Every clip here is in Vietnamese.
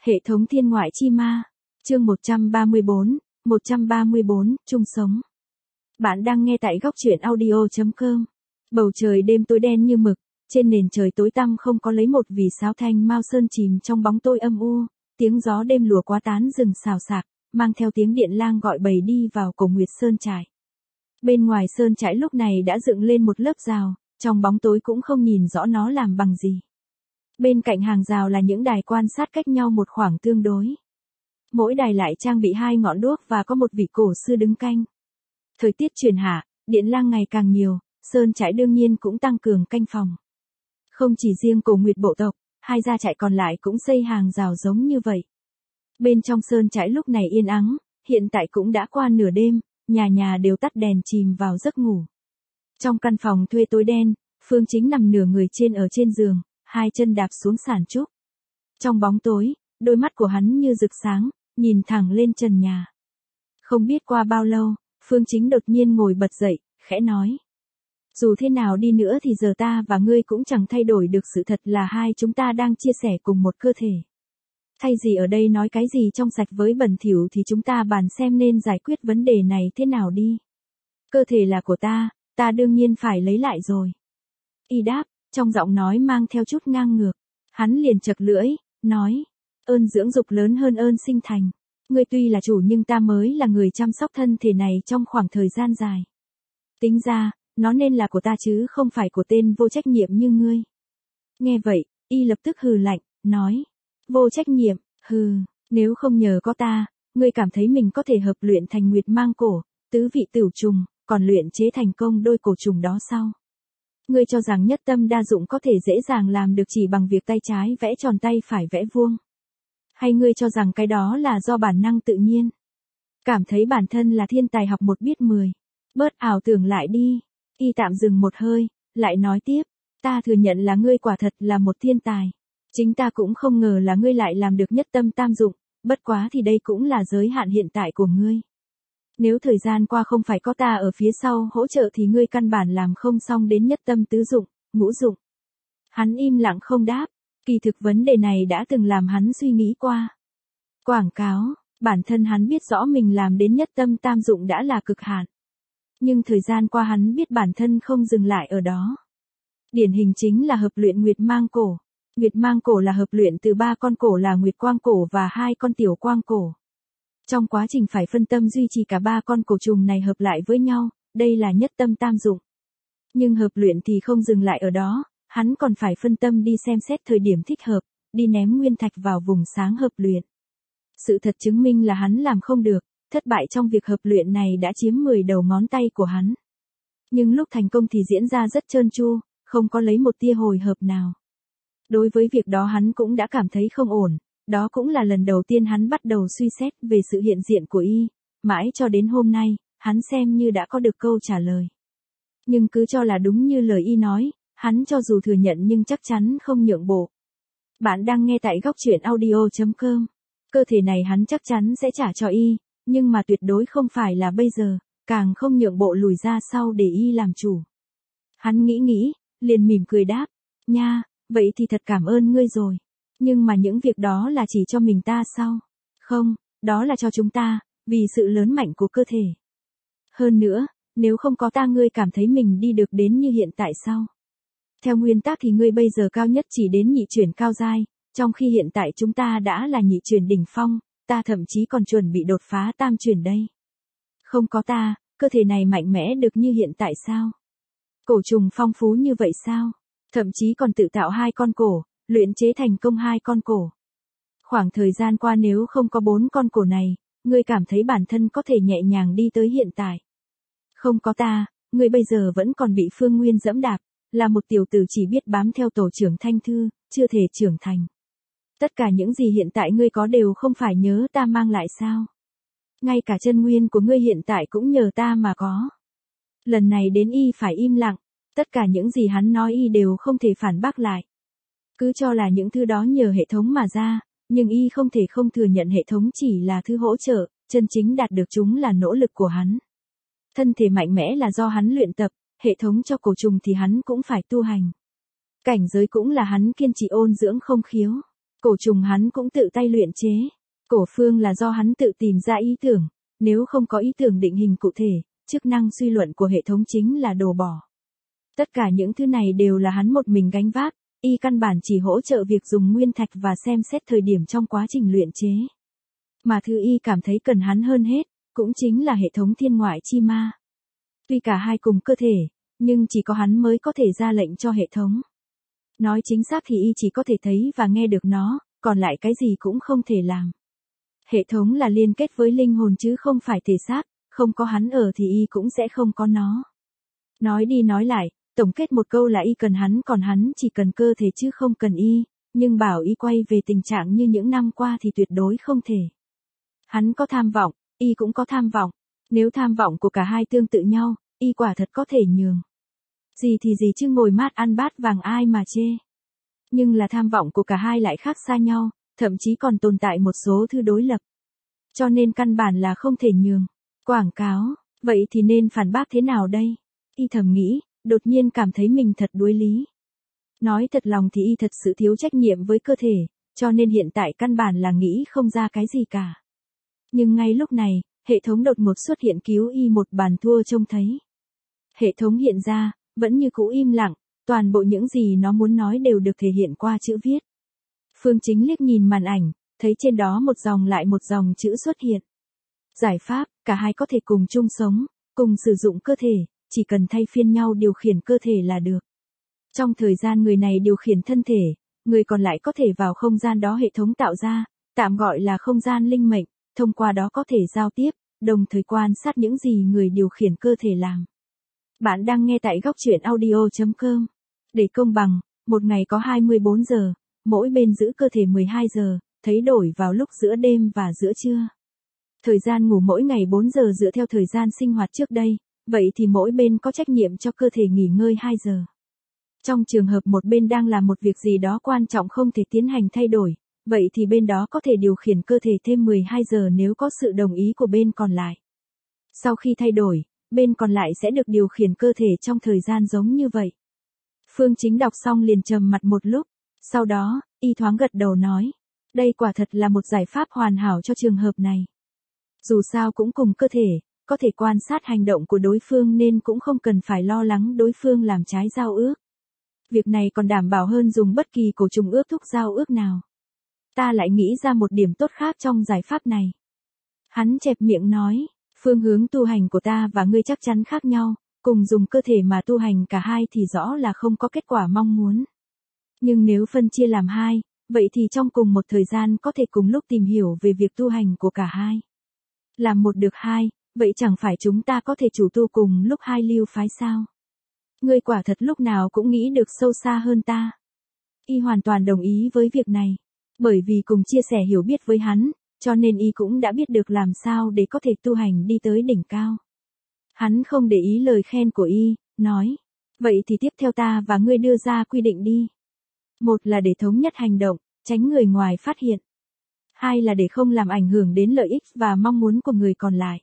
Hệ thống thiên ngoại chi ma. Chương 134, chung sống. Bạn đang nghe tại góc truyện audio.com. Bầu trời đêm tối đen như mực, trên nền trời tối tăm không có lấy một vì sao thanh mao sơn chìm trong bóng tối âm u, tiếng gió đêm lùa quá tán rừng xào xạc, mang theo tiếng điện lang gọi bầy đi vào cổ Nguyệt Sơn trại. Bên ngoài sơn trại lúc này đã dựng lên một lớp rào, trong bóng tối cũng không nhìn rõ nó làm bằng gì. Bên cạnh hàng rào là những đài quan sát cách nhau một khoảng tương đối. Mỗi đài lại trang bị 2 ngọn đuốc và có một vị cổ sư đứng canh. Thời tiết chuyển hạ, điện lang ngày càng nhiều, sơn trại đương nhiên cũng tăng cường canh phòng. Không chỉ riêng cổ Nguyệt bộ tộc, 2 gia trại còn lại cũng xây hàng rào giống như vậy. Bên trong sơn trại lúc này yên ắng, hiện tại cũng đã qua nửa đêm, nhà nhà đều tắt đèn chìm vào giấc ngủ. Trong căn phòng thuê tối đen, Phương Chính nằm nửa người ở trên giường, 2 chân đạp xuống sàn trúc. Trong bóng tối, đôi mắt của hắn như rực sáng, nhìn thẳng lên trần nhà. Không biết qua bao lâu, Phương Chính đột nhiên ngồi bật dậy, khẽ nói. Dù thế nào đi nữa thì giờ ta và ngươi cũng chẳng thay đổi được sự thật là hai chúng ta đang chia sẻ cùng một cơ thể. Thay gì ở đây nói cái gì trong sạch với bẩn thỉu thì chúng ta bàn xem nên giải quyết vấn đề này thế nào đi. Cơ thể là của ta đương nhiên phải lấy lại rồi. Y đáp, trong giọng nói mang theo chút ngang ngược. Hắn liền chật lưỡi, nói, ơn dưỡng dục lớn hơn ơn sinh thành. Ngươi tuy là chủ nhưng ta mới là người chăm sóc thân thể này trong khoảng thời gian dài. Tính ra, nó nên là của ta chứ không phải của tên vô trách nhiệm như ngươi. Nghe vậy, Y lập tức hừ lạnh, nói, vô trách nhiệm, nếu không nhờ có ta, ngươi cảm thấy mình có thể hợp luyện thành nguyệt mang cổ, tứ vị tửu trùng, còn luyện chế thành công đôi cổ trùng đó sao? Ngươi cho rằng nhất tâm đa dụng có thể dễ dàng làm được chỉ bằng việc tay trái vẽ tròn tay phải vẽ vuông? Hay ngươi cho rằng cái đó là do bản năng tự nhiên? Cảm thấy bản thân là thiên tài học 1 biết 10. Bớt ảo tưởng lại đi. Y tạm dừng một hơi, lại nói tiếp, ta thừa nhận là ngươi quả thật là một thiên tài. Chính ta cũng không ngờ là ngươi lại làm được nhất tâm tam dụng, bất quá thì đây cũng là giới hạn hiện tại của ngươi. Nếu thời gian qua không phải có ta ở phía sau hỗ trợ thì ngươi căn bản làm không xong đến nhất tâm tứ dụng, ngũ dụng. Hắn im lặng không đáp, kỳ thực vấn đề này đã từng làm hắn suy nghĩ qua. Quảng cáo, bản thân hắn biết rõ mình làm đến nhất tâm tam dụng đã là cực hạn. Nhưng thời gian qua hắn biết bản thân không dừng lại ở đó. Điển hình chính là hợp luyện nguyệt mang cổ. Nguyệt mang cổ là hợp luyện từ 3 con cổ là nguyệt quang cổ và 2 con tiểu quang cổ. Trong quá trình phải phân tâm duy trì cả 3 con cổ trùng này hợp lại với nhau, đây là nhất tâm tam dụng. Nhưng hợp luyện thì không dừng lại ở đó, hắn còn phải phân tâm đi xem xét thời điểm thích hợp, đi ném nguyên thạch vào vùng sáng hợp luyện. Sự thật chứng minh là hắn làm không được, thất bại trong việc hợp luyện này đã chiếm 10 đầu ngón tay của hắn. Nhưng lúc thành công thì diễn ra rất trơn tru, không có lấy một tia hồi hợp nào. Đối với việc đó hắn cũng đã cảm thấy không ổn, đó cũng là lần đầu tiên hắn bắt đầu suy xét về sự hiện diện của Y, mãi cho đến hôm nay, hắn xem như đã có được câu trả lời. Nhưng cứ cho là đúng như lời Y nói, hắn cho dù thừa nhận nhưng chắc chắn không nhượng bộ. Bạn đang nghe tại góc truyện audio.com. Cơ thể này hắn chắc chắn sẽ trả cho Y, nhưng mà tuyệt đối không phải là bây giờ, càng không nhượng bộ lùi ra sau để Y làm chủ. Hắn nghĩ, liền mỉm cười đáp, nha, vậy thì thật cảm ơn ngươi rồi. Nhưng mà những việc đó là chỉ cho mình ta sao? Không, đó là cho chúng ta, vì sự lớn mạnh của cơ thể. Hơn nữa, nếu không có ta ngươi cảm thấy mình đi được đến như hiện tại sao? Theo nguyên tắc thì ngươi bây giờ cao nhất chỉ đến nhị chuyển cao giai, trong khi hiện tại chúng ta đã là nhị chuyển đỉnh phong, ta thậm chí còn chuẩn bị đột phá tam chuyển đây. Không có ta, cơ thể này mạnh mẽ được như hiện tại sao? Cổ trùng phong phú như vậy sao? Thậm chí còn tự tạo 2 con cổ, luyện chế thành công 2 con cổ. Khoảng thời gian qua nếu không có 4 con cổ này, ngươi cảm thấy bản thân có thể nhẹ nhàng đi tới hiện tại. Không có ta, ngươi bây giờ vẫn còn bị Phương Nguyên dẫm đạp, là một tiểu tử chỉ biết bám theo tổ trưởng Thanh Thư, chưa thể trưởng thành. Tất cả những gì hiện tại ngươi có đều không phải nhớ ta mang lại sao? Ngay cả chân nguyên của ngươi hiện tại cũng nhờ ta mà có. Lần này đến Y phải im lặng, tất cả những gì hắn nói Y đều không thể phản bác lại. Cứ cho là những thứ đó nhờ hệ thống mà ra, nhưng Y không thể không thừa nhận hệ thống chỉ là thứ hỗ trợ, chân chính đạt được chúng là nỗ lực của hắn. Thân thể mạnh mẽ là do hắn luyện tập, hệ thống cho cổ trùng thì hắn cũng phải tu hành. Cảnh giới cũng là hắn kiên trì ôn dưỡng không khiếu. Cổ trùng hắn cũng tự tay luyện chế. Cổ phương là do hắn tự tìm ra ý tưởng, nếu không có ý tưởng định hình cụ thể, chức năng suy luận của hệ thống chính là đồ bỏ. Tất cả những thứ này đều là hắn một mình gánh vác, y căn bản chỉ hỗ trợ việc dùng nguyên thạch và xem xét thời điểm trong quá trình luyện chế. Mà thứ y cảm thấy cần hắn hơn hết, cũng chính là hệ thống thiên ngoại chi ma. Tuy cả hai cùng cơ thể, nhưng chỉ có hắn mới có thể ra lệnh cho hệ thống. Nói chính xác thì y chỉ có thể thấy và nghe được nó, còn lại cái gì cũng không thể làm. Hệ thống là liên kết với linh hồn chứ không phải thể xác, không có hắn ở thì y cũng sẽ không có nó. Nói đi nói lại, tổng kết một câu là y cần hắn còn hắn chỉ cần cơ thể chứ không cần y, nhưng bảo y quay về tình trạng như những năm qua thì tuyệt đối không thể. Hắn có tham vọng, y cũng có tham vọng, nếu tham vọng của cả hai tương tự nhau, y quả thật có thể nhường. Gì thì gì chứ ngồi mát ăn bát vàng ai mà chê. Nhưng là tham vọng của cả hai lại khác xa nhau, thậm chí còn tồn tại một số thứ đối lập. Cho nên căn bản là không thể nhường. Quảng cáo, vậy thì nên phản bác thế nào đây? Y thầm nghĩ, đột nhiên cảm thấy mình thật đuối lý. Nói thật lòng thì y thật sự thiếu trách nhiệm với cơ thể, cho nên hiện tại căn bản là nghĩ không ra cái gì cả. Nhưng ngay lúc này, hệ thống đột ngột xuất hiện cứu y một bàn thua trông thấy. Hệ thống hiện ra, vẫn như cũ im lặng, toàn bộ những gì nó muốn nói đều được thể hiện qua chữ viết. Phương Chính liếc nhìn màn ảnh, thấy trên đó một dòng lại một dòng chữ xuất hiện. Giải pháp, cả hai có thể cùng chung sống, cùng sử dụng cơ thể, chỉ cần thay phiên nhau điều khiển cơ thể là được. Trong thời gian người này điều khiển thân thể, người còn lại có thể vào không gian đó hệ thống tạo ra, tạm gọi là không gian linh mệnh, thông qua đó có thể giao tiếp, đồng thời quan sát những gì người điều khiển cơ thể làm. Bạn đang nghe tại góc truyện audio.com. Để công bằng, một ngày có 24 giờ, mỗi bên giữ cơ thể 12 giờ, thấy đổi vào lúc giữa đêm và giữa trưa. Thời gian ngủ mỗi ngày 4 giờ dựa theo thời gian sinh hoạt trước đây, vậy thì mỗi bên có trách nhiệm cho cơ thể nghỉ ngơi 2 giờ. Trong trường hợp một bên đang làm một việc gì đó quan trọng không thể tiến hành thay đổi, vậy thì bên đó có thể điều khiển cơ thể thêm 12 giờ nếu có sự đồng ý của bên còn lại. Sau khi thay đổi, bên còn lại sẽ được điều khiển cơ thể trong thời gian giống như vậy. Phương Chính đọc xong liền trầm mặt một lúc, sau đó, y thoáng gật đầu nói, đây quả thật là một giải pháp hoàn hảo cho trường hợp này. Dù sao cũng cùng cơ thể, có thể quan sát hành động của đối phương nên cũng không cần phải lo lắng đối phương làm trái giao ước. Việc này còn đảm bảo hơn dùng bất kỳ cổ trùng ước thúc giao ước nào. Ta lại nghĩ ra một điểm tốt khác trong giải pháp này. Hắn chẹp miệng nói, phương hướng tu hành của ta và ngươi chắc chắn khác nhau, cùng dùng cơ thể mà tu hành cả hai thì rõ là không có kết quả mong muốn. Nhưng nếu phân chia làm hai, vậy thì trong cùng một thời gian có thể cùng lúc tìm hiểu về việc tu hành của cả hai. Làm một được hai, vậy chẳng phải chúng ta có thể chủ tu cùng lúc hai lưu phái sao? Ngươi quả thật lúc nào cũng nghĩ được sâu xa hơn ta. Y hoàn toàn đồng ý với việc này. Bởi vì cùng chia sẻ hiểu biết với hắn, cho nên y cũng đã biết được làm sao để có thể tu hành đi tới đỉnh cao. Hắn không để ý lời khen của y, nói, vậy thì tiếp theo ta và ngươi đưa ra quy định đi. Một là để thống nhất hành động, tránh người ngoài phát hiện. Hai là để không làm ảnh hưởng đến lợi ích và mong muốn của người còn lại.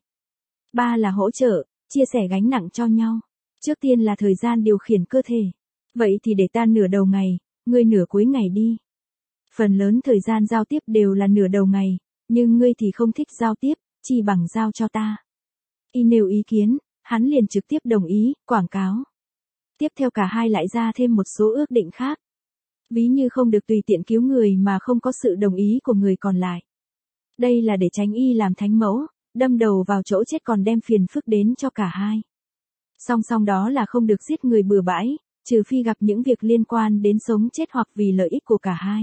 Ba là hỗ trợ, chia sẻ gánh nặng cho nhau. Trước tiên là thời gian điều khiển cơ thể. Vậy thì để ta nửa đầu ngày, ngươi nửa cuối ngày đi. Phần lớn thời gian giao tiếp đều là nửa đầu ngày, nhưng ngươi thì không thích giao tiếp, chỉ bằng giao cho ta. Y nêu ý kiến, hắn liền trực tiếp đồng ý, quảng cáo. Tiếp theo cả hai lại ra thêm một số ước định khác. Ví như không được tùy tiện cứu người mà không có sự đồng ý của người còn lại. Đây là để tránh y làm thánh mẫu, đâm đầu vào chỗ chết còn đem phiền phức đến cho cả hai. Song song đó là không được giết người bừa bãi, trừ phi gặp những việc liên quan đến sống chết hoặc vì lợi ích của cả hai.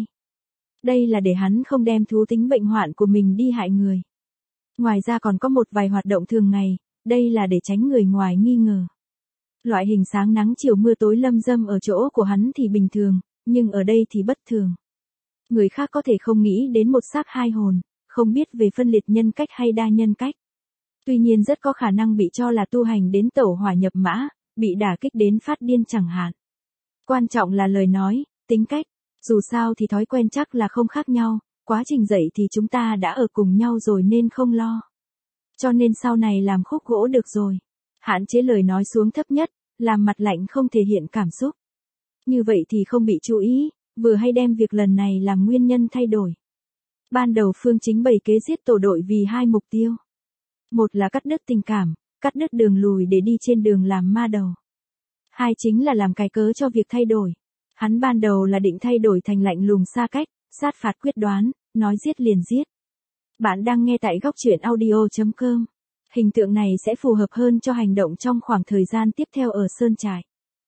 Đây là để hắn không đem thú tính bệnh hoạn của mình đi hại người. Ngoài ra còn có một vài hoạt động thường ngày, đây là để tránh người ngoài nghi ngờ. Loại hình sáng nắng chiều mưa tối lâm dâm ở chỗ của hắn thì bình thường, nhưng ở đây thì bất thường. Người khác có thể không nghĩ đến một xác hai hồn, không biết về phân liệt nhân cách hay đa nhân cách. Tuy nhiên rất có khả năng bị cho là tu hành đến tẩu hỏa nhập mã, bị đả kích đến phát điên chẳng hạn. Quan trọng là lời nói, tính cách, dù sao thì thói quen chắc là không khác nhau, quá trình dạy thì chúng ta đã ở cùng nhau rồi nên không lo. Cho nên sau này làm khúc gỗ được rồi. Hạn chế lời nói xuống thấp nhất, làm mặt lạnh không thể hiện cảm xúc. Như vậy thì không bị chú ý, vừa hay đem việc lần này làm nguyên nhân thay đổi. Ban đầu Phương Chính bày kế giết tổ đội vì hai mục tiêu. Một là cắt đứt tình cảm, cắt đứt đường lùi để đi trên đường làm ma đầu. Hai chính là làm cái cớ cho việc thay đổi. Hắn ban đầu là định thay đổi thành lạnh lùng xa cách, sát phạt quyết đoán, nói giết liền giết. Bạn đang nghe tại góc truyện audio.com. Hình tượng này sẽ phù hợp hơn cho hành động trong khoảng thời gian tiếp theo ở Sơn Trại.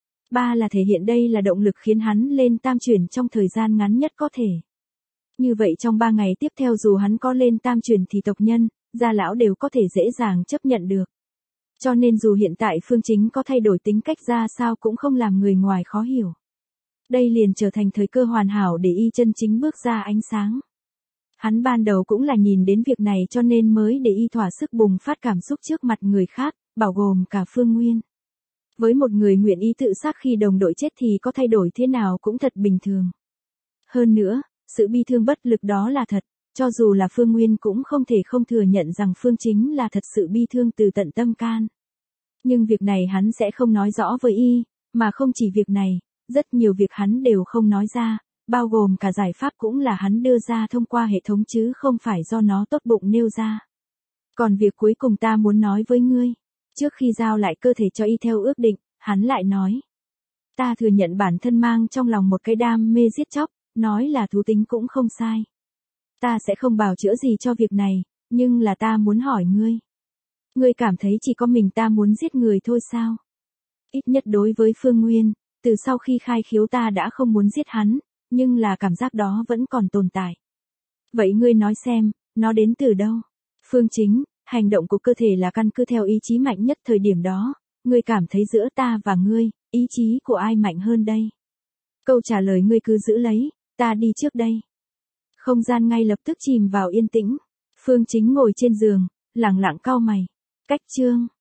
Ba là thể hiện đây là động lực khiến hắn lên tam chuyển trong thời gian ngắn nhất có thể. Như vậy trong 3 ngày tiếp theo dù hắn có lên tam chuyển thì tộc nhân, gia lão đều có thể dễ dàng chấp nhận được. Cho nên dù hiện tại Phương Chính có thay đổi tính cách ra sao cũng không làm người ngoài khó hiểu. Đây liền trở thành thời cơ hoàn hảo để y chân chính bước ra ánh sáng. Hắn ban đầu cũng là nhìn đến việc này cho nên mới để y thỏa sức bùng phát cảm xúc trước mặt người khác, bao gồm cả Phương Nguyên. Với một người nguyện ý tự sát khi đồng đội chết thì có thay đổi thế nào cũng thật bình thường. Hơn nữa, sự bi thương bất lực đó là thật, cho dù là Phương Nguyên cũng không thể không thừa nhận rằng Phương Chính là thật sự bi thương từ tận tâm can. Nhưng việc này hắn sẽ không nói rõ với y, mà không chỉ việc này, rất nhiều việc hắn đều không nói ra, bao gồm cả giải pháp cũng là hắn đưa ra thông qua hệ thống chứ không phải do nó tốt bụng nêu ra. Còn việc cuối cùng ta muốn nói với ngươi, trước khi giao lại cơ thể cho y theo ước định, hắn lại nói. Ta thừa nhận bản thân mang trong lòng một cái đam mê giết chóc, nói là thú tính cũng không sai. Ta sẽ không bào chữa gì cho việc này, nhưng là ta muốn hỏi ngươi. Ngươi cảm thấy chỉ có mình ta muốn giết người thôi sao? Ít nhất đối với Phương Nguyên, từ sau khi khai khiếu ta đã không muốn giết hắn, nhưng là cảm giác đó vẫn còn tồn tại. Vậy ngươi nói xem, nó đến từ đâu? Phương Chính, hành động của cơ thể là căn cứ theo ý chí mạnh nhất thời điểm đó, ngươi cảm thấy giữa ta và ngươi, ý chí của ai mạnh hơn đây? Câu trả lời ngươi cứ giữ lấy, ta đi trước đây. Không gian ngay lập tức chìm vào yên tĩnh. Phương Chính ngồi trên giường, lặng lặng cau mày. Cách chương